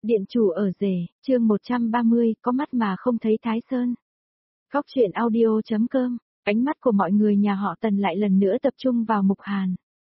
Điện chủ ở rể, chương 130, có mắt mà không thấy Thái Sơn. Góc truyện audio.com, ánh mắt của mọi người nhà họ Tần lại lần nữa tập trung vào Mục Hàn.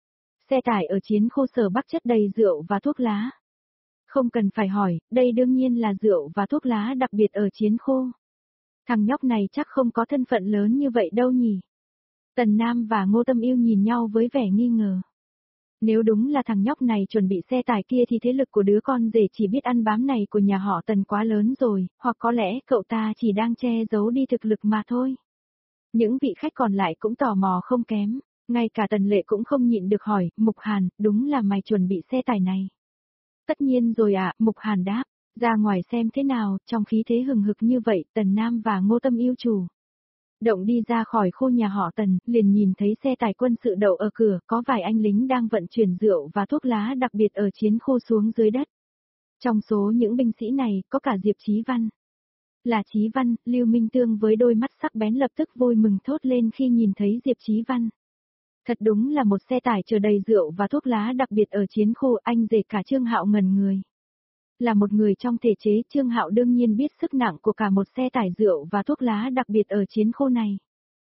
Xe tải ở chiến khu sở Bắc chất đầy rượu và thuốc lá. Không cần phải hỏi, đây đương nhiên là rượu và thuốc lá đặc biệt ở chiến khu. Thằng nhóc này chắc không có thân phận lớn như vậy đâu nhỉ. Tần Nam và Ngô Tâm Yêu nhìn nhau với vẻ nghi ngờ. Nếu đúng là thằng nhóc này chuẩn bị xe tải kia thì thế lực của đứa con rể chỉ biết ăn bám này của nhà họ Tần quá lớn rồi, hoặc có lẽ cậu ta chỉ đang che giấu đi thực lực mà thôi. Những vị khách còn lại cũng tò mò không kém, ngay cả Tần Lệ cũng không nhịn được hỏi, Mục Hàn, đúng là mày chuẩn bị xe tải này? Tất nhiên rồi ạ, Mục Hàn đáp, ra ngoài xem thế nào, trong khí thế hừng hực như vậy, Tần Nam và Ngô Tâm Yêu chủ động đi ra khỏi khu nhà họ Tần, liền nhìn thấy xe tải quân sự đậu ở cửa, có vài anh lính đang vận chuyển rượu và thuốc lá đặc biệt ở chiến khu xuống dưới đất. Trong số những binh sĩ này, có cả Diệp Chí Văn. Là Chí Văn, Lưu Minh Tương với đôi mắt sắc bén lập tức vui mừng thốt lên khi nhìn thấy Diệp Chí Văn. Thật đúng là một xe tải chở đầy rượu và thuốc lá đặc biệt ở chiến khu, anh rể cả Trương Hạo ngẩn người. Là một người trong thể chế, Trương Hạo đương nhiên biết sức nặng của cả một xe tải rượu và thuốc lá đặc biệt ở chiến khu này.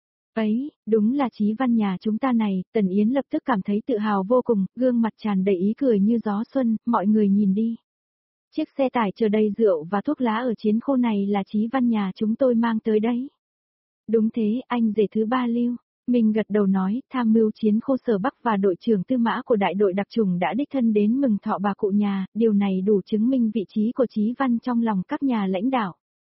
Ấy, đúng là Chí Văn nhà chúng ta này, Tần Yến lập tức cảm thấy tự hào vô cùng, gương mặt tràn đầy ý cười như gió xuân, mọi người nhìn đi. Chiếc xe tải chở đầy rượu và thuốc lá ở chiến khu này là Chí Văn nhà chúng tôi mang tới đấy. Đúng thế, anh rể thứ ba Lưu. Mình gật đầu nói, tham mưu chiến khu sở Bắc và đội trưởng tư mã của đại đội đặc trùng đã đích thân đến mừng thọ bà cụ nhà, điều này đủ chứng minh vị trí của Chí Văn trong lòng các nhà lãnh đạo.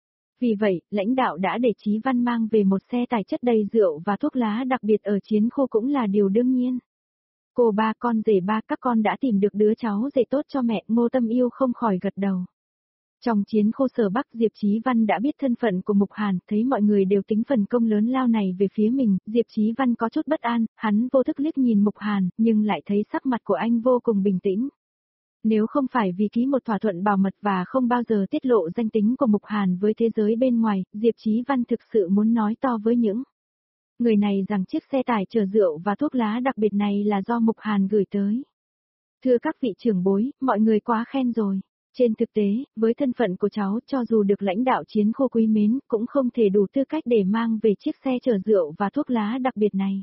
Vì vậy, lãnh đạo đã để Chí Văn mang về một xe tải chất đầy rượu và thuốc lá đặc biệt ở chiến khu cũng là điều đương nhiên. Cô ba con rể ba các con đã tìm được đứa cháu rể tốt cho mẹ, Ngô Tâm Yêu không khỏi gật đầu. Trong chiến khu sở Bắc, Diệp Chí Văn đã biết thân phận của Mục Hàn, thấy mọi người đều tính phần công lớn lao này về phía mình, Diệp Chí Văn có chút bất an, hắn vô thức liếc nhìn Mục Hàn, nhưng lại thấy sắc mặt của anh vô cùng bình tĩnh. Nếu không phải vì ký một thỏa thuận bảo mật và không bao giờ tiết lộ danh tính của Mục Hàn với thế giới bên ngoài, Diệp Chí Văn thực sự muốn nói to với những người này rằng chiếc xe tải chở rượu và thuốc lá đặc biệt này là do Mục Hàn gửi tới. Thưa các vị trưởng bối, mọi người quá khen rồi. Trên thực tế, với thân phận của cháu, cho dù được lãnh đạo chiến khu quý mến, cũng không thể đủ tư cách để mang về chiếc xe chở rượu và thuốc lá đặc biệt này.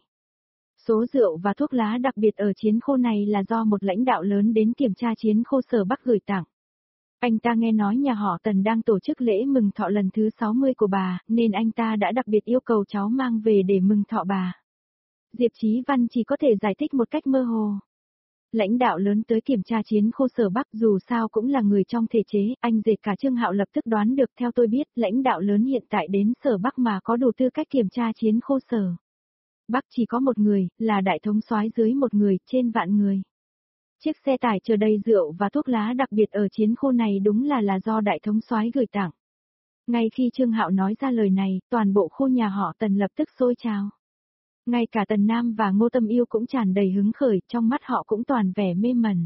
Số rượu và thuốc lá đặc biệt ở chiến khu này là do một lãnh đạo lớn đến kiểm tra chiến khu sở Bắc gửi tặng. Anh ta nghe nói nhà họ Tần đang tổ chức lễ mừng thọ lần thứ 60 của bà, nên anh ta đã đặc biệt yêu cầu cháu mang về để mừng thọ bà. Diệp Chí Văn chỉ có thể giải thích một cách mơ hồ. Lãnh đạo lớn tới kiểm tra chiến khu sở Bắc dù sao cũng là người trong thể chế, anh rể cả Trương Hạo lập tức đoán được. Theo tôi biết, lãnh đạo lớn hiện tại đến sở Bắc mà có đủ tư cách kiểm tra chiến khu sở Bắc chỉ có một người, là đại thống soái dưới một người, trên vạn người. Chiếc xe tải chở đầy rượu và thuốc lá đặc biệt ở chiến khu này đúng là do đại thống soái gửi tặng. Ngay khi Trương Hạo nói ra lời này, toàn bộ khu nhà họ Tần lập tức sôi trào. Ngay cả Tần Nam và Ngô Tâm Yêu cũng tràn đầy hứng khởi, trong mắt họ cũng toàn vẻ mê mẩn.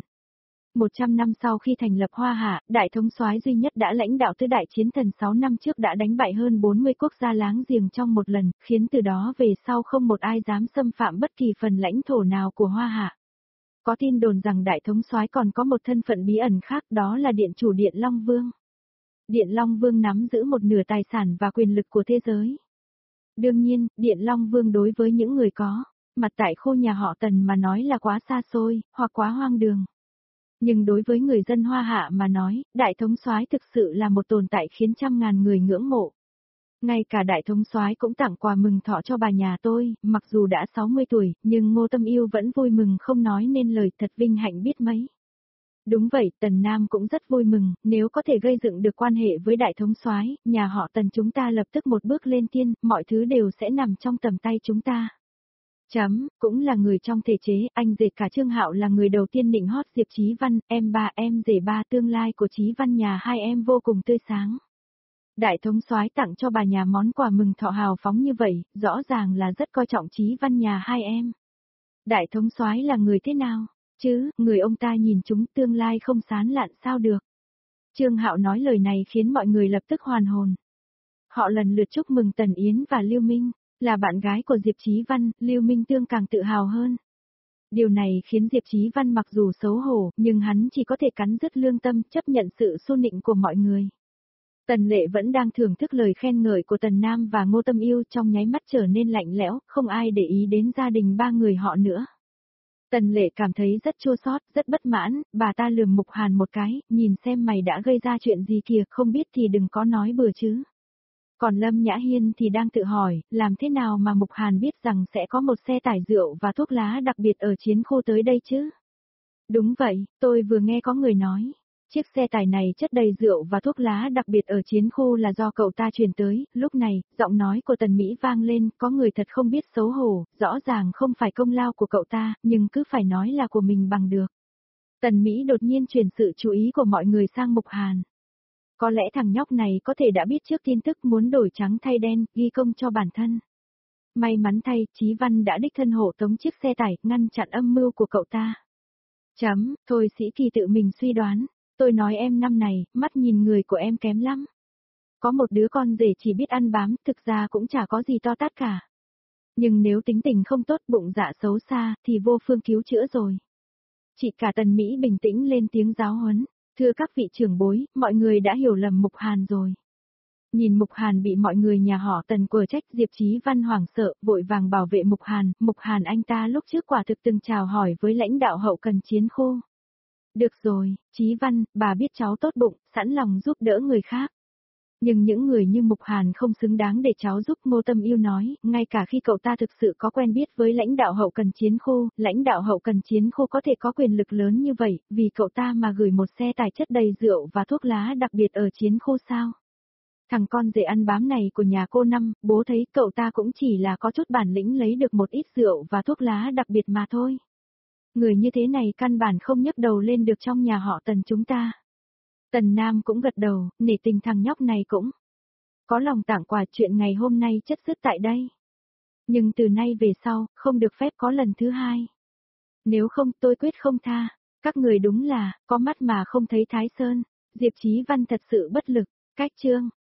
100 năm sau khi thành lập Hoa Hạ, đại thống soái duy nhất đã lãnh đạo tứ đại chiến thần 6 năm trước đã đánh bại hơn 40 quốc gia láng giềng trong một lần, khiến từ đó về sau không một ai dám xâm phạm bất kỳ phần lãnh thổ nào của Hoa Hạ. Có tin đồn rằng đại thống soái còn có một thân phận bí ẩn khác, đó là điện chủ Điện Long Vương. Điện Long Vương nắm giữ một nửa tài sản và quyền lực của thế giới. Đương nhiên, Điện Long Vương đối với những người có mặt tại khu nhà họ Tần mà nói là quá xa xôi, hoặc quá hoang đường. Nhưng đối với người dân Hoa Hạ mà nói, đại thống soái thực sự là một tồn tại khiến trăm ngàn người ngưỡng mộ. Ngay cả đại thống soái cũng tặng quà mừng thọ cho bà nhà tôi, mặc dù đã 60 tuổi, nhưng Ngô Tâm Yêu vẫn vui mừng không nói nên lời, thật vinh hạnh biết mấy. Đúng vậy, Tần Nam cũng rất vui mừng, nếu có thể gây dựng được quan hệ với đại thống soái, nhà họ Tần chúng ta lập tức một bước lên tiên, mọi thứ đều sẽ nằm trong tầm tay chúng ta. Cũng là người trong thể chế, anh rể cả Trương Hạo là người đầu tiên nịnh hót Diệp Chí Văn, em ba em rể ba, tương lai của Chí Văn nhà hai em vô cùng tươi sáng. Đại thống soái tặng cho bà nhà món quà mừng thọ hào phóng như vậy, rõ ràng là rất coi trọng Chí Văn nhà hai em. Đại thống soái là người thế nào? Chứ, người ông ta nhìn chúng tương lai không sán lạn sao được. Trương Hạo nói lời này khiến mọi người lập tức hoàn hồn. Họ lần lượt chúc mừng Tần Yến và Lưu Minh, là bạn gái của Diệp Chí Văn, Lưu Minh Tương càng tự hào hơn. Điều này khiến Diệp Chí Văn mặc dù xấu hổ, nhưng hắn chỉ có thể cắn rứt lương tâm chấp nhận sự xô nịnh của mọi người. Tần Lệ vẫn đang thưởng thức lời khen ngợi của Tần Nam và Ngô Tâm Yêu trong nháy mắt trở nên lạnh lẽo, không ai để ý đến gia đình ba người họ nữa. Tần Lệ cảm thấy rất chua xót, rất bất mãn, bà ta lườm Mục Hàn một cái, nhìn xem mày đã gây ra chuyện gì kìa, không biết thì đừng có nói bừa chứ. Còn Lâm Nhã Hiên thì đang tự hỏi, làm thế nào mà Mục Hàn biết rằng sẽ có một xe tải rượu và thuốc lá đặc biệt ở chiến khu tới đây chứ? Đúng vậy, tôi vừa nghe có người nói. Chiếc xe tải này chất đầy rượu và thuốc lá đặc biệt ở chiến khu là do cậu ta truyền tới, lúc này, giọng nói của Tần Mỹ vang lên, có người thật không biết xấu hổ, rõ ràng không phải công lao của cậu ta, nhưng cứ phải nói là của mình bằng được. Tần Mỹ đột nhiên chuyển sự chú ý của mọi người sang Mục Hàn. Có lẽ thằng nhóc này có thể đã biết trước tin tức muốn đổi trắng thay đen, ghi công cho bản thân. May mắn thay, Chí Văn đã đích thân hộ tống chiếc xe tải, ngăn chặn âm mưu của cậu ta. Thôi Sĩ Kỳ tự mình suy đoán. Tôi nói em năm này, mắt nhìn người của em kém lắm. Có một đứa con rể chỉ biết ăn bám, thực ra cũng chả có gì to tát cả. Nhưng nếu tính tình không tốt, bụng dạ xấu xa, thì vô phương cứu chữa rồi. Chị cả Tần Mỹ bình tĩnh lên tiếng giáo huấn. Thưa các vị trưởng bối, mọi người đã hiểu lầm Mục Hàn rồi. Nhìn Mục Hàn bị mọi người nhà họ Tần quở trách, Diệp Chí Văn hoảng sợ, vội vàng bảo vệ Mục Hàn anh ta lúc trước quả thực từng chào hỏi với lãnh đạo hậu cần chiến khu. Được rồi, Chí Văn, bà biết cháu tốt bụng, sẵn lòng giúp đỡ người khác. Nhưng những người như Mục Hàn không xứng đáng để cháu giúp. Ngô Tâm Yêu nói, ngay cả khi cậu ta thực sự có quen biết với lãnh đạo hậu cần chiến khu, lãnh đạo hậu cần chiến khu có thể có quyền lực lớn như vậy, vì cậu ta mà gửi một xe tải chất đầy rượu và thuốc lá đặc biệt ở chiến khu sao? Thằng con rể ăn bám này của nhà cô Năm, bố thấy cậu ta cũng chỉ là có chút bản lĩnh lấy được một ít rượu và thuốc lá đặc biệt mà thôi. Người như thế này căn bản không nhấc đầu lên được trong nhà họ Tần chúng ta. Tần Nam cũng gật đầu, nể tình thằng nhóc này cũng có lòng tặng quà. Chuyện ngày hôm nay chất dứt tại đây. Nhưng từ nay về sau, không được phép có lần thứ hai. Nếu không tôi quyết không tha. Các người đúng là, có mắt mà không thấy Thái Sơn. Diệp Chí Văn thật sự bất lực. Cách chương